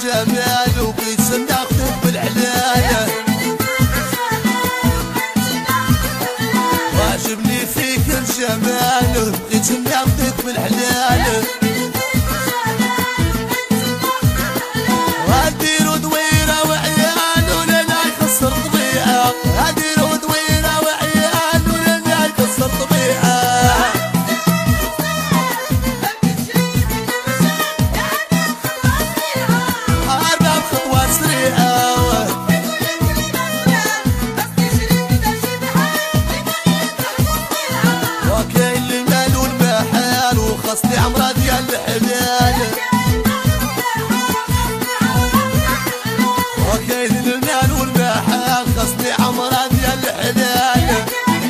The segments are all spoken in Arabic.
الجمال وبغيت ناخدك بالحلال. وعجبني فيك الجمال بغيت ناخدك بالحلال. هديرو دويرة وعيال ولنا يكسر طبيعة، هديرو دويرة وعيال ولنا يكسر طبيعة. أربع خطوات سريعة وكاين المال والمحال وخاصني عمرة ديال الحلال. وكاين المال والمحال خاصني عمرة ديال الحلال.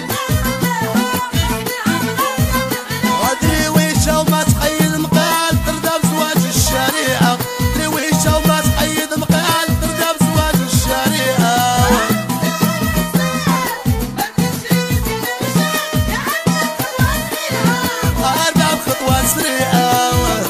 ودريويشة وما تقيد مقال ترضى بزواج الشريعة، دريويشة وما تقيد مقال ترضى بزواج الشريعة. أربع خطوات سريعة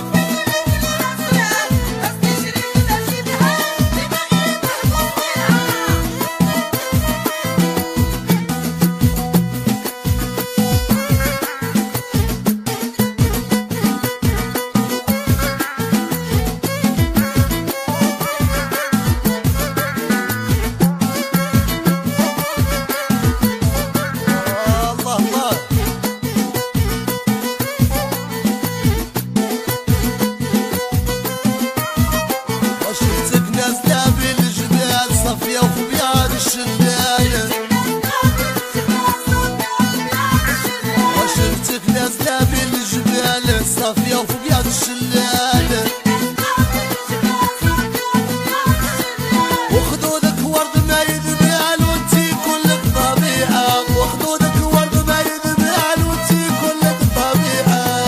نازلة بالجبال صافية وفوق يد الشلال. وخدودك ورد ما يذبال وانتي كلك طبيعة، وخدودك ورد ما يذبال وانتي كلك طبيعة.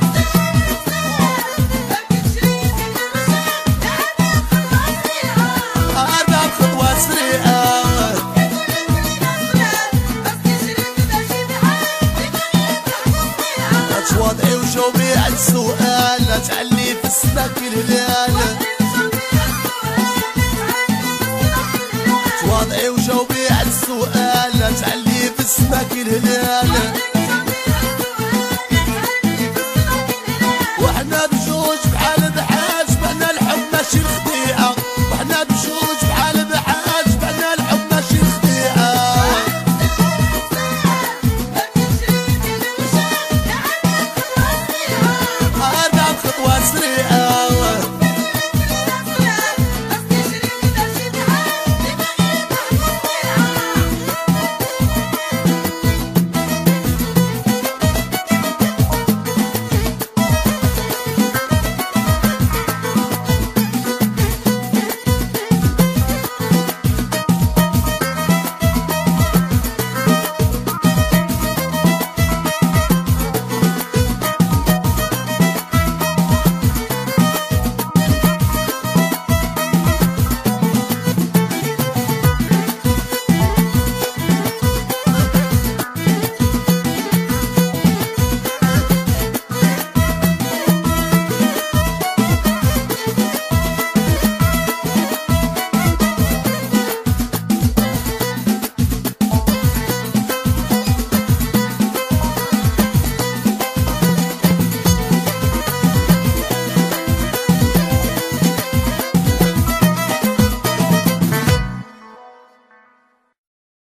أربع خطوات سريعة تواضعي وجاوبي على السؤال، لا تعلي في السماك الهلال. تواضعي وجاوبي على السؤال، لا تعلي في السماك الهلال. وحنا بجوج بحال بحال جمعنا الحب ماشي الخديعة، وحنا بجوج بحال بحال جمعنا الحب ماشي الخديعة. أربع خطوات سريعة